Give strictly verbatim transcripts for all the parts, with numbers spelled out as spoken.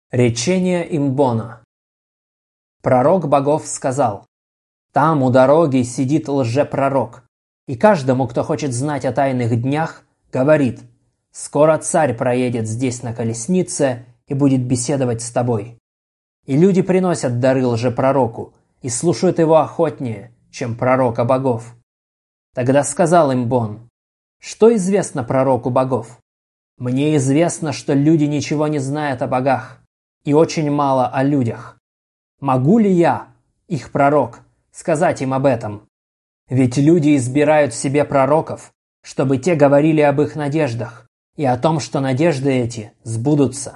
Речение Имбона. Пророк богов сказал: «Там у дороги сидит лжепророк, и каждому, кто хочет знать о тайных днях, говорит: скоро царь проедет здесь на колеснице и будет беседовать с тобой». И люди приносят дары лжепророку и слушают его охотнее, чем пророка богов. Тогда сказал Имбон: «Что известно пророку богов? Мне известно, что люди ничего не знают о богах и очень мало о людях. Могу ли я, их пророк, сказать им об этом? Ведь люди избирают себе пророков, чтобы те говорили об их надеждах и о том, что надежды эти сбудутся».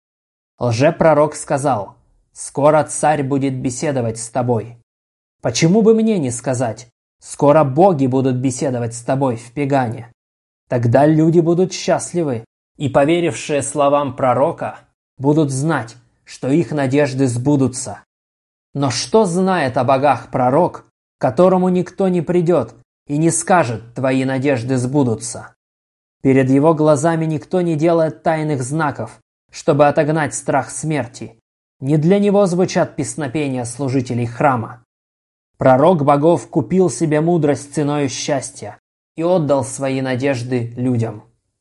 Лжепророк сказал: «Скоро царь будет беседовать с тобой». Почему бы мне не сказать: «Скоро боги будут беседовать с тобой в Пегане»? Тогда люди будут счастливы, и поверившие словам пророка будут знать, что их надежды сбудутся. Но что знает о богах пророк, к которому никто не придет и не скажет: «Твои надежды сбудутся»? Перед его глазами никто не делает тайных знаков, чтобы отогнать страх смерти. Не для него звучат песнопения служителей храма. Пророк богов купил себе мудрость ценою счастья и отдал свои надежды людям.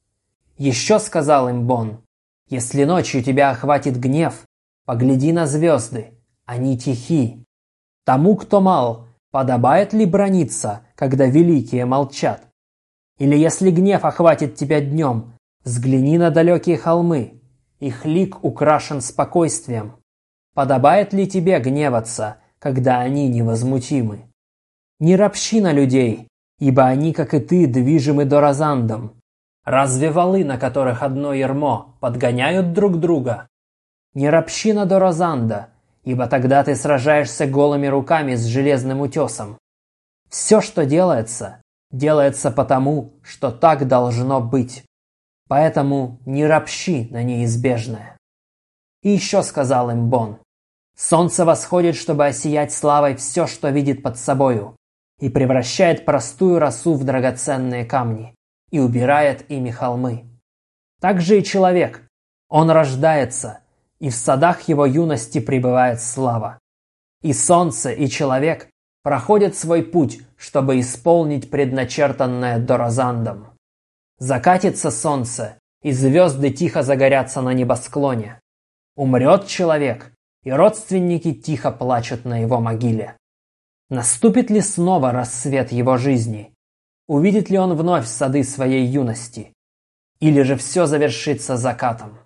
Еще сказал Имбон: «Если ночью тебя охватит гнев, погляди на звезды, они тихи. Тому, кто мал, подобает ли браниться, когда великие молчат? Или если гнев охватит тебя днем, взгляни на далекие холмы, их лик украшен спокойствием. Подобает ли тебе гневаться, когда они невозмутимы? Не ропщи на людей, ибо они, как и ты, движимы доразандом. Разве валы, на которых одно ярмо, подгоняют друг друга? Не ропщи на доразанда, ибо тогда ты сражаешься голыми руками с железным утесом. Все, что делается, делается потому, что так должно быть. Поэтому не ропщи на неизбежное». И еще сказал Имбон: «Солнце восходит, чтобы осиять славой все, что видит под собою, и превращает простую росу в драгоценные камни, и убирает ими холмы. Так же и человек, он рождается, и в садах его юности пребывает слава. И солнце, и человек проходят свой путь, чтобы исполнить предначертанное доразандом. Закатится солнце, и звезды тихо загорятся на небосклоне. Умрет человек, и родственники тихо плачут на его могиле. Наступит ли снова рассвет его жизни? Увидит ли он вновь сады своей юности? Или же все завершится закатом?